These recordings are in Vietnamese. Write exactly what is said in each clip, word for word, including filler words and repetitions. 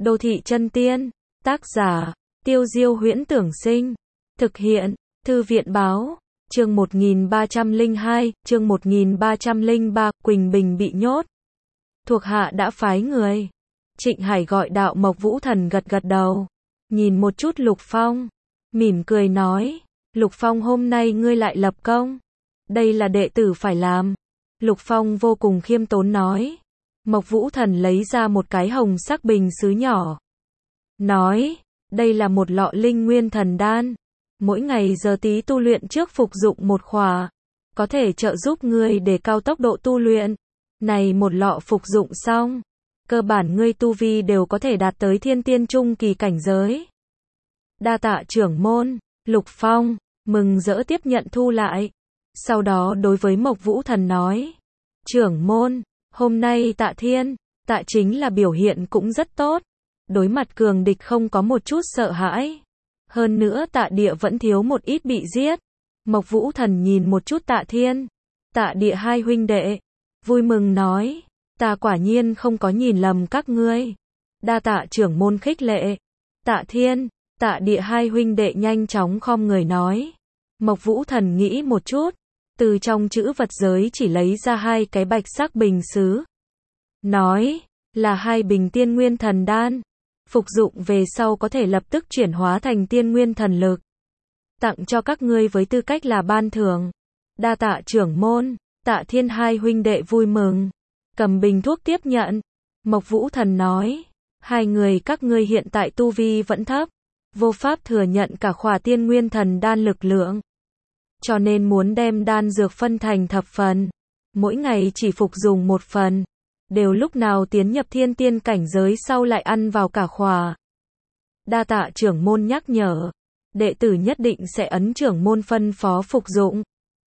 Đô thị chân tiên, tác giả, Tiêu Diêu Huyễn Tưởng Sinh, thực hiện, Thư viện Báo, chương một nghìn ba trăm lẻ hai, chương một nghìn ba trăm lẻ ba, Quỳnh Bình bị nhốt. Thuộc hạ đã phái người. Trịnh Hải gọi Đạo Mộc Vũ Thần gật gật đầu, nhìn một chút Lục Phong, mỉm cười nói, Lục Phong hôm nay ngươi lại lập công. Đây là đệ tử phải làm. Lục Phong vô cùng khiêm tốn nói. Mộc Vũ Thần lấy ra một cái hồng sắc bình sứ nhỏ. Nói, đây là một lọ linh nguyên thần đan. Mỗi ngày giờ tí tu luyện trước phục dụng một khỏa. Có thể trợ giúp ngươi để cao tốc độ tu luyện. Này một lọ phục dụng xong. Cơ bản ngươi tu vi đều có thể đạt tới thiên tiên trung kỳ cảnh giới. Đa tạ trưởng môn. Lục Phong, mừng rỡ tiếp nhận thu lại. Sau đó đối với Mộc Vũ Thần nói. Trưởng môn, hôm nay Tạ Thiên, Tạ chính là biểu hiện cũng rất tốt. Đối mặt cường địch không có một chút sợ hãi. Hơn nữa Tạ Địa vẫn thiếu một ít bị giết. Mộc Vũ Thần nhìn một chút Tạ Thiên, Tạ Địa hai huynh đệ. Vui mừng nói, ta quả nhiên không có nhìn lầm các ngươi. Đa tạ trưởng môn khích lệ. Tạ Thiên, Tạ Địa hai huynh đệ nhanh chóng khom người nói. Mộc Vũ Thần nghĩ một chút, từ trong chữ vật giới chỉ lấy ra hai cái bạch sắc bình sứ. Nói, là hai bình tiên nguyên thần đan. Phục dụng về sau có thể lập tức chuyển hóa thành tiên nguyên thần lực. Tặng cho các ngươi với tư cách là ban thưởng. Đa tạ trưởng môn. Tạ Thiên hai huynh đệ vui mừng. Cầm bình thuốc tiếp nhận. Mộc Vũ Thần nói, hai người các ngươi hiện tại tu vi vẫn thấp. Vô pháp thừa nhận cả khỏa tiên nguyên thần đan lực lượng. Cho nên muốn đem đan dược phân thành thập phần. Mỗi ngày chỉ phục dùng một phần. Đều lúc nào tiến nhập thiên tiên cảnh giới sau lại ăn vào cả khỏa. Đa tạ trưởng môn nhắc nhở. Đệ tử nhất định sẽ ấn trưởng môn phân phó phục dụng.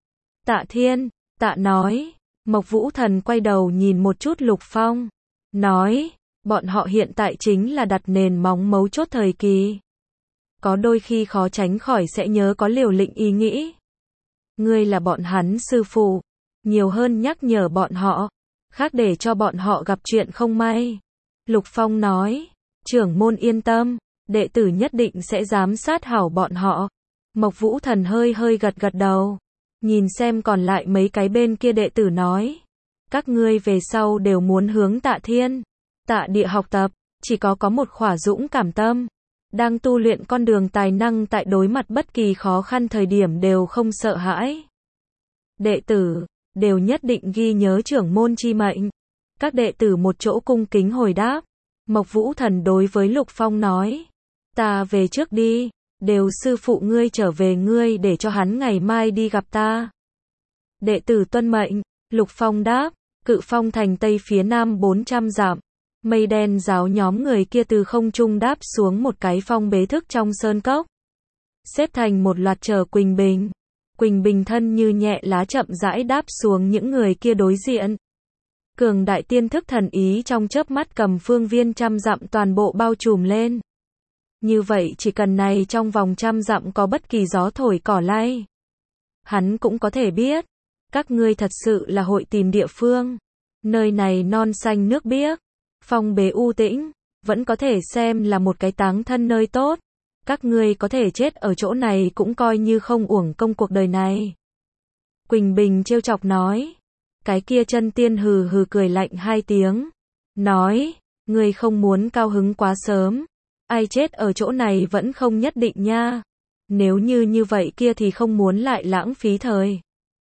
Tạ Thiên, Tạ nói. Mộc Vũ Thần quay đầu nhìn một chút Lục Phong. Nói, bọn họ hiện tại chính là đặt nền móng mấu chốt thời kỳ. Có đôi khi khó tránh khỏi sẽ nhớ có liều lĩnh ý nghĩ. Ngươi là bọn hắn sư phụ. Nhiều hơn nhắc nhở bọn họ. Khác để cho bọn họ gặp chuyện không may. Lục Phong nói, trưởng môn yên tâm. Đệ tử nhất định sẽ giám sát hảo bọn họ. Mộc Vũ Thần hơi hơi gật gật đầu. Nhìn xem còn lại mấy cái bên kia đệ tử nói. Các ngươi về sau đều muốn hướng Tạ Thiên, Tạ Địa học tập. Chỉ có có một khỏa dũng cảm tâm. Đang tu luyện con đường tài năng tại đối mặt bất kỳ khó khăn thời điểm đều không sợ hãi. Đệ tử, đều nhất định ghi nhớ trưởng môn chi mệnh. Các đệ tử một chỗ cung kính hồi đáp. Mộc Vũ Thần đối với Lục Phong nói. Ta về trước đi. Đều sư phụ ngươi trở về ngươi để cho hắn ngày mai đi gặp ta. Đệ tử tuân mệnh. Lục Phong đáp. Cự Phong thành tây phía nam bốn trăm dặm. Mây đen giáo nhóm người kia từ không trung đáp xuống một cái phong bế thức trong sơn cốc. Xếp thành một loạt chờ Quỳnh Bình. Quỳnh Bình thân như nhẹ lá chậm rãi đáp xuống những người kia đối diện. Cường đại tiên thức thần ý trong chớp mắt cầm phương viên trăm dặm toàn bộ bao trùm lên. Như vậy chỉ cần này trong vòng trăm dặm có bất kỳ gió thổi cỏ lay. Hắn cũng có thể biết. Các ngươi thật sự là hội tìm địa phương. Nơi này non xanh nước biếc. Phong bế u tĩnh. Vẫn có thể xem là một cái táng thân nơi tốt. Các ngươi có thể chết ở chỗ này cũng coi như không uổng công cuộc đời này. Quỳnh Bình trêu chọc nói. Cái kia chân tiên hừ hừ cười lạnh hai tiếng. Nói, ngươi không muốn cao hứng quá sớm. Ai chết ở chỗ này vẫn không nhất định nha. Nếu như như vậy kia thì không muốn lại lãng phí thời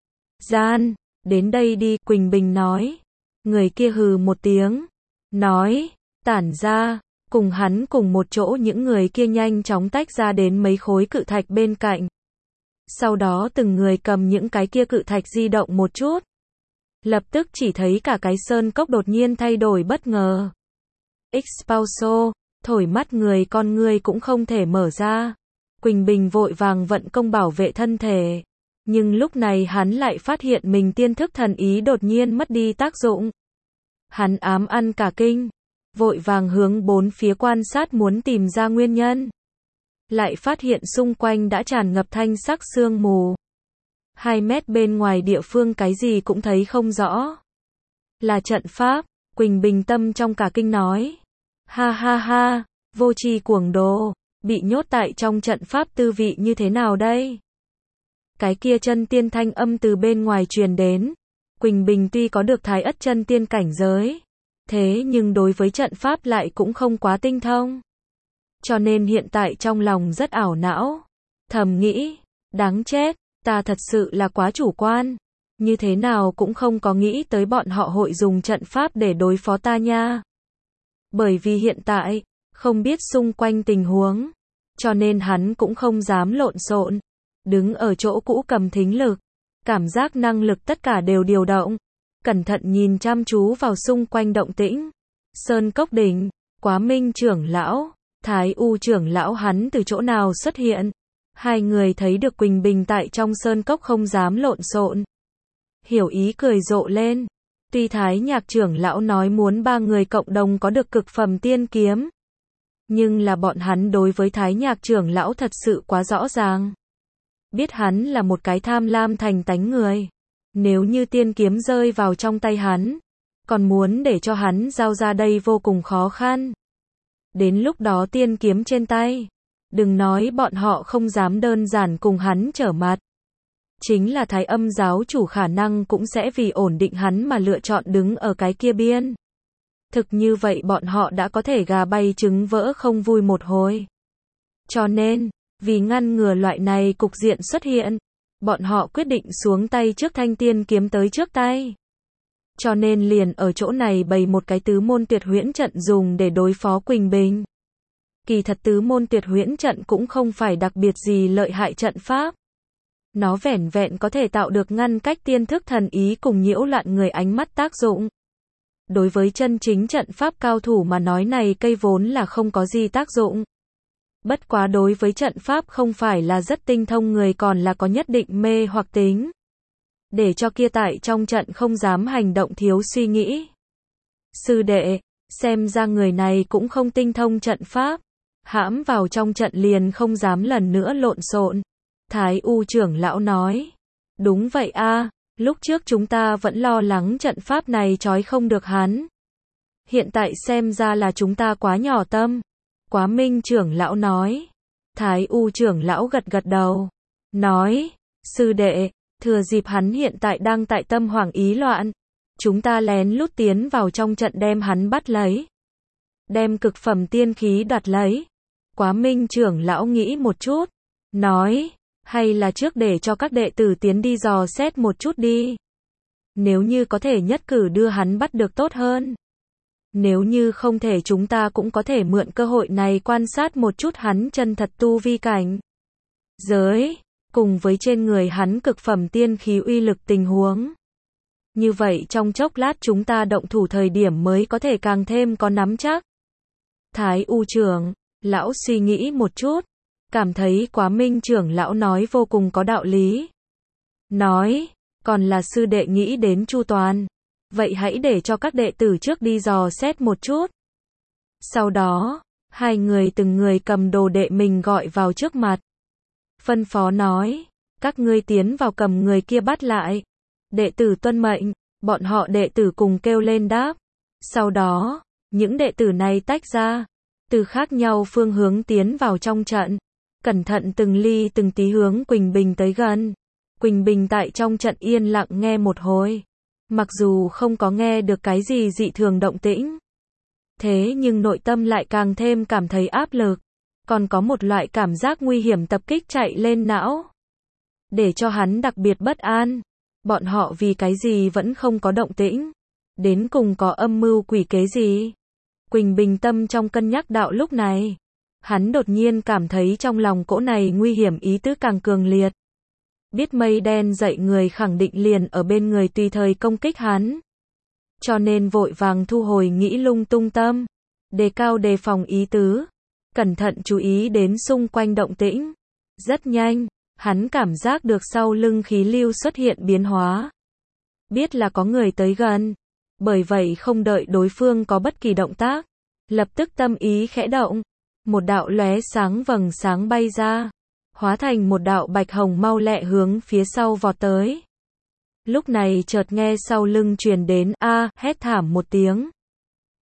gian. Đến đây đi, Quỳnh Bình nói. Người kia hừ một tiếng. Nói, tản ra. Cùng hắn cùng một chỗ những người kia nhanh chóng tách ra đến mấy khối cự thạch bên cạnh. Sau đó từng người cầm những cái kia cự thạch di động một chút. Lập tức chỉ thấy cả cái sơn cốc đột nhiên thay đổi bất ngờ. Expulso, thổi mắt người con người cũng không thể mở ra. Quỳnh Bình vội vàng vận công bảo vệ thân thể. Nhưng lúc này hắn lại phát hiện mình tiên thức thần ý đột nhiên mất đi tác dụng. Hắn ám ăn cả kinh. Vội vàng hướng bốn phía quan sát muốn tìm ra nguyên nhân. Lại phát hiện xung quanh đã tràn ngập thanh sắc sương mù. Hai mét bên ngoài địa phương cái gì cũng thấy không rõ. Là trận pháp. Quỳnh Bình tâm trong cả kinh nói. Ha ha ha, vô tri cuồng đồ, bị nhốt tại trong trận pháp tư vị như thế nào đây? Cái kia chân tiên thanh âm từ bên ngoài truyền đến. Quỳnh Bình tuy có được thái ất chân tiên cảnh giới, thế nhưng đối với trận pháp lại cũng không quá tinh thông. Cho nên hiện tại trong lòng rất ảo não. Thầm nghĩ, đáng chết, ta thật sự là quá chủ quan. Như thế nào cũng không có nghĩ tới bọn họ hội dùng trận pháp để đối phó ta nha. Bởi vì hiện tại, không biết xung quanh tình huống, cho nên hắn cũng không dám lộn xộn. Đứng ở chỗ cũ cầm thính lực, cảm giác năng lực tất cả đều điều động. Cẩn thận nhìn chăm chú vào xung quanh động tĩnh. Sơn Cốc Đỉnh, Quá Minh trưởng lão, Thái U trưởng lão hắn từ chỗ nào xuất hiện? Hai người thấy được Quỳnh Bình tại trong Sơn Cốc không dám lộn xộn. Hiểu ý cười rộ lên. Tuy Thái Nhạc trưởng lão nói muốn ba người cộng đồng có được cực phẩm tiên kiếm, nhưng là bọn hắn đối với Thái Nhạc trưởng lão thật sự quá rõ ràng. Biết hắn là một cái tham lam thành tánh người. Nếu như tiên kiếm rơi vào trong tay hắn, còn muốn để cho hắn giao ra đây vô cùng khó khăn. Đến lúc đó tiên kiếm trên tay, đừng nói bọn họ không dám đơn giản cùng hắn trở mặt. Chính là Thái Âm giáo chủ khả năng cũng sẽ vì ổn định hắn mà lựa chọn đứng ở cái kia biên. Thực như vậy bọn họ đã có thể gà bay trứng vỡ không vui một hồi. Cho nên, vì ngăn ngừa loại này cục diện xuất hiện, bọn họ quyết định xuống tay trước thanh tiên kiếm tới trước tay. Cho nên liền ở chỗ này bày một cái tứ môn tuyệt huyễn trận dùng để đối phó Quỳnh Bình. Kỳ thật tứ môn tuyệt huyễn trận cũng không phải đặc biệt gì lợi hại trận pháp. Nó vẻn vẹn có thể tạo được ngăn cách tiên thức thần ý cùng nhiễu loạn người ánh mắt tác dụng. Đối với chân chính trận pháp cao thủ mà nói này cây vốn là không có gì tác dụng. Bất quá đối với trận pháp không phải là rất tinh thông người còn là có nhất định mê hoặc tính. Để cho kia tại trong trận không dám hành động thiếu suy nghĩ. Sư đệ, xem ra người này cũng không tinh thông trận pháp. Hãm vào trong trận liền không dám lần nữa lộn xộn. Thái U trưởng lão nói. Đúng vậy a, lúc trước chúng ta vẫn lo lắng trận pháp này trói không được hắn. Hiện tại xem ra là chúng ta quá nhỏ tâm. Quá Minh trưởng lão nói. Thái U trưởng lão gật gật đầu. Nói, sư đệ, thừa dịp hắn hiện tại đang tại tâm hoảng ý loạn. Chúng ta lén lút tiến vào trong trận đem hắn bắt lấy. Đem cực phẩm tiên khí đoạt lấy. Quá Minh trưởng lão nghĩ một chút. Nói, hay là trước để cho các đệ tử tiến đi dò xét một chút đi. Nếu như có thể nhất cử đưa hắn bắt được tốt hơn. Nếu như không thể chúng ta cũng có thể mượn cơ hội này quan sát một chút hắn chân thật tu vi cảnh. Giới, cùng với trên người hắn cực phẩm tiên khí uy lực tình huống. Như vậy trong chốc lát chúng ta động thủ thời điểm mới có thể càng thêm có nắm chắc. Thái U trưởng, lão suy nghĩ một chút, cảm thấy Quá Minh trưởng lão nói vô cùng có đạo lý. Nói, còn là sư đệ nghĩ đến chu toàn. Vậy hãy để cho các đệ tử trước đi dò xét một chút. Sau đó, hai người từng người cầm đồ đệ mình gọi vào trước mặt. Phân phó nói, các ngươi tiến vào cầm người kia bắt lại. Đệ tử tuân mệnh, bọn họ đệ tử cùng kêu lên đáp. Sau đó, những đệ tử này tách ra, từ khác nhau phương hướng tiến vào trong trận. Cẩn thận từng ly từng tí hướng Quỳnh Bình tới gần. Quỳnh Bình tại trong trận yên lặng nghe một hồi. Mặc dù không có nghe được cái gì dị thường động tĩnh. Thế nhưng nội tâm lại càng thêm cảm thấy áp lực. Còn có một loại cảm giác nguy hiểm tập kích chạy lên não. Để cho hắn đặc biệt bất an. Bọn họ vì cái gì vẫn không có động tĩnh. Đến cùng có âm mưu quỷ kế gì. Quỳnh Bình tâm trong cân nhắc đạo lúc này. Hắn đột nhiên cảm thấy trong lòng cỗ này nguy hiểm ý tứ càng cường liệt. Biết mây đen dậy người khẳng định liền ở bên người tùy thời công kích hắn. Cho nên vội vàng thu hồi nghĩ lung tung tâm. Đề cao đề phòng ý tứ. Cẩn thận chú ý đến xung quanh động tĩnh. Rất nhanh, hắn cảm giác được sau lưng khí lưu xuất hiện biến hóa. Biết là có người tới gần. Bởi vậy không đợi đối phương có bất kỳ động tác. Lập tức tâm ý khẽ động. Một đạo lóe sáng vầng sáng bay ra. Hóa thành một đạo bạch hồng mau lẹ hướng phía sau vọt tới. Lúc này chợt nghe sau lưng truyền đến a hét thảm một tiếng.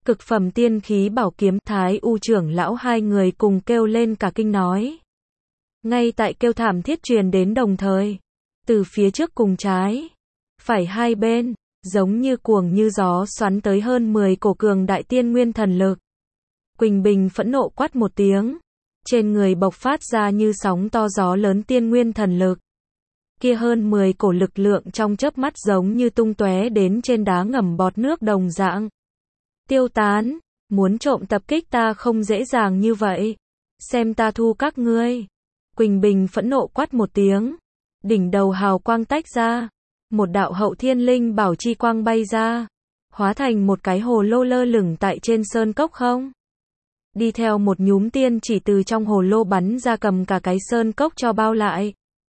Cực phẩm tiên khí bảo kiếm, Thái U trưởng lão hai người cùng kêu lên cả kinh nói. Ngay tại kêu thảm thiết truyền đến đồng thời, từ phía trước cùng trái, phải hai bên, giống như cuồng như gió xoắn tới hơn mười cổ cường đại tiên nguyên thần lực. Quỳnh Bình phẫn nộ quát một tiếng, trên người bộc phát ra như sóng to gió lớn tiên nguyên thần lực. Kia hơn mười cổ lực lượng trong chớp mắt giống như tung tóe đến trên đá ngầm bọt nước đồng dạng. Tiêu tán, muốn trộm tập kích ta không dễ dàng như vậy. Xem ta thu các ngươi. Quỳnh Bình phẫn nộ quát một tiếng. Đỉnh đầu hào quang tách ra. Một đạo hậu thiên linh bảo chi quang bay ra. Hóa thành một cái hồ lô lơ lửng tại trên sơn cốc không. Đi theo một nhúm tiên chỉ từ trong hồ lô bắn ra cầm cả cái sơn cốc cho bao lại.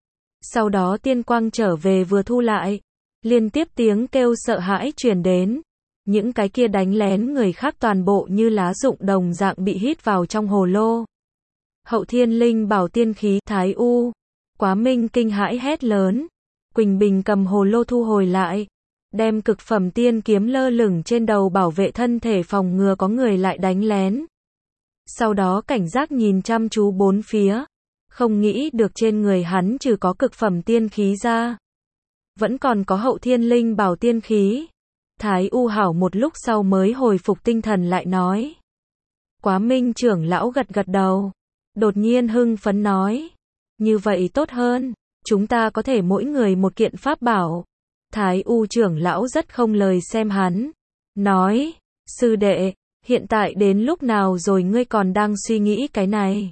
Sau đó tiên quang trở về vừa thu lại. Liên tiếp tiếng kêu sợ hãi truyền đến. Những cái kia đánh lén người khác toàn bộ như lá rụng đồng dạng bị hít vào trong hồ lô. Hậu thiên linh bảo tiên khí, Thái U. Quá Minh kinh hãi hét lớn. Quỳnh Bình cầm hồ lô thu hồi lại. Đem cực phẩm tiên kiếm lơ lửng trên đầu bảo vệ thân thể phòng ngừa có người lại đánh lén. Sau đó cảnh giác nhìn chăm chú bốn phía. Không nghĩ được trên người hắn trừ có cực phẩm tiên khí ra. Vẫn còn có hậu thiên linh bảo tiên khí. Thái U hảo một lúc sau mới hồi phục tinh thần lại nói. Quá Minh trưởng lão gật gật đầu. Đột nhiên hưng phấn nói. Như vậy tốt hơn. Chúng ta có thể mỗi người một kiện pháp bảo. Thái U trưởng lão rất không lời xem hắn. Nói. Sư đệ, hiện tại đến lúc nào rồi ngươi còn đang suy nghĩ cái này?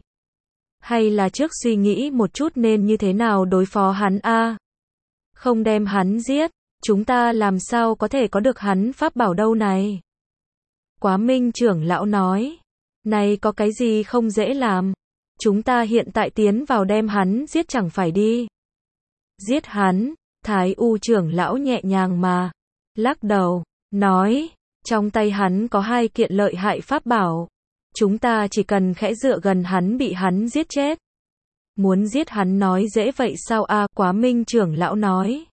Hay là trước suy nghĩ một chút nên như thế nào đối phó hắn a? Không đem hắn giết. Chúng ta làm sao có thể có được hắn pháp bảo đâu này? Quá Minh trưởng lão nói. Này có cái gì không dễ làm? Chúng ta hiện tại tiến vào đem hắn giết chẳng phải đi. Giết hắn, Thái U trưởng lão nhẹ nhàng mà. Lắc đầu, nói. Trong tay hắn có hai kiện lợi hại pháp bảo. Chúng ta chỉ cần khẽ dựa gần hắn bị hắn giết chết. Muốn giết hắn nói dễ vậy sao a? Quá Minh trưởng lão nói.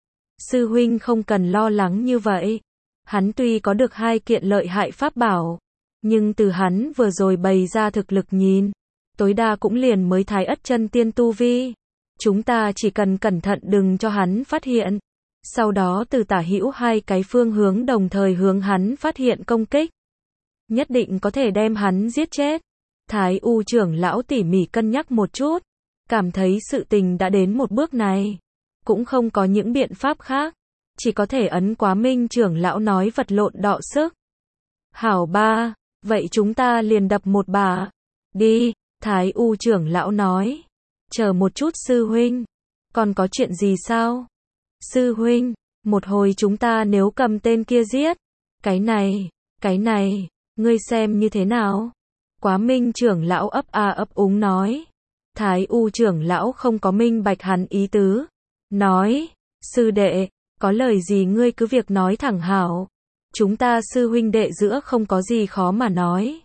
Sư huynh không cần lo lắng như vậy. Hắn tuy có được hai kiện lợi hại pháp bảo, nhưng từ hắn vừa rồi bày ra thực lực nhìn, tối đa cũng liền mới thái ất chân tiên tu vi. Chúng ta chỉ cần cẩn thận đừng cho hắn phát hiện. Sau đó từ tả hữu hai cái phương hướng đồng thời hướng hắn phát hiện công kích. Nhất định có thể đem hắn giết chết. Thái U trưởng lão tỉ mỉ cân nhắc một chút. Cảm thấy sự tình đã đến một bước này. Cũng không có những biện pháp khác. Chỉ có thể ấn Quá Minh trưởng lão nói vật lộn đọ sức. Hảo ba, vậy chúng ta liền đập một bả. Đi, Thái U trưởng lão nói. Chờ một chút sư huynh. Còn có chuyện gì sao? Sư huynh, một hồi chúng ta nếu cầm tên kia giết. Cái này, cái này, ngươi xem như thế nào? Quá Minh trưởng lão ấp a ấp úng nói. Thái U trưởng lão không có minh bạch hắn ý tứ. Nói, sư đệ, có lời gì ngươi cứ việc nói thẳng hảo. Chúng ta sư huynh đệ giữa không có gì khó mà nói.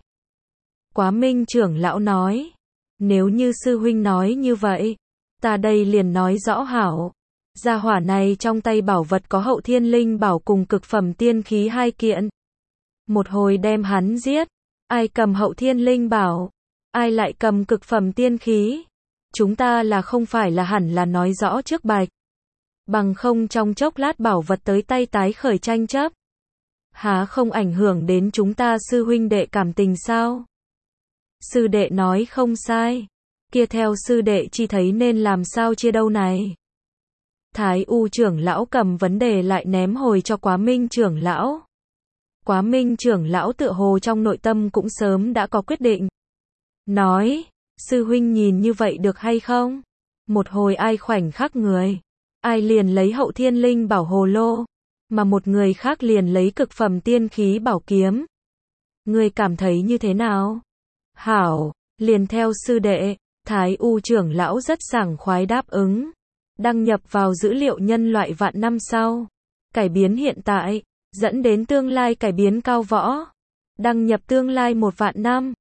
Quá Minh trưởng lão nói. Nếu như sư huynh nói như vậy, ta đây liền nói rõ hảo. Gia hỏa này trong tay bảo vật có hậu thiên linh bảo cùng cực phẩm tiên khí hai kiện. Một hồi đem hắn giết. Ai cầm hậu thiên linh bảo? Ai lại cầm cực phẩm tiên khí? Chúng ta là không phải là hẳn là nói rõ trước bạch. Bằng không trong chốc lát bảo vật tới tay tái khởi tranh chấp. Há không ảnh hưởng đến chúng ta sư huynh đệ cảm tình sao? Sư đệ nói không sai. Kia theo sư đệ chi thấy nên làm sao chia đâu này? Thái U trưởng lão cầm vấn đề lại ném hồi cho Quá Minh trưởng lão. Quá Minh trưởng lão tựa hồ trong nội tâm cũng sớm đã có quyết định. Nói, sư huynh nhìn như vậy được hay không? Một hồi ai khoảnh khắc người, ai liền lấy hậu thiên linh bảo hồ lô, mà một người khác liền lấy cực phẩm tiên khí bảo kiếm. Ngươi cảm thấy như thế nào? Hảo, liền theo sư đệ. Thái U trưởng lão rất sảng khoái đáp ứng. Đăng nhập vào dữ liệu nhân loại vạn năm sau. Cải biến hiện tại, dẫn đến tương lai cải biến cao võ. Đăng nhập tương lai một vạn năm.